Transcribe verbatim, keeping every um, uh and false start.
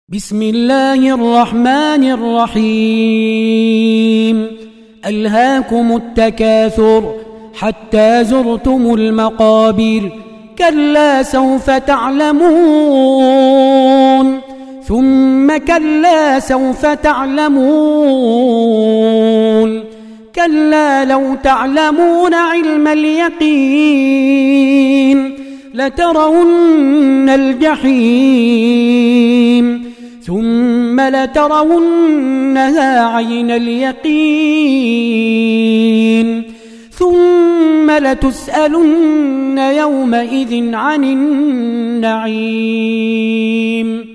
بسم الله الرحمن الرحيم ألهاكم التكاثر حتى زرتم المقابر كلا سوف تعلمون ثم كلا سوف تعلمون كلا لو تعلمون علم اليقين لترون الجحيم ثم لترونها عين اليقين ثم لتسألن يومئذ عن النعيم.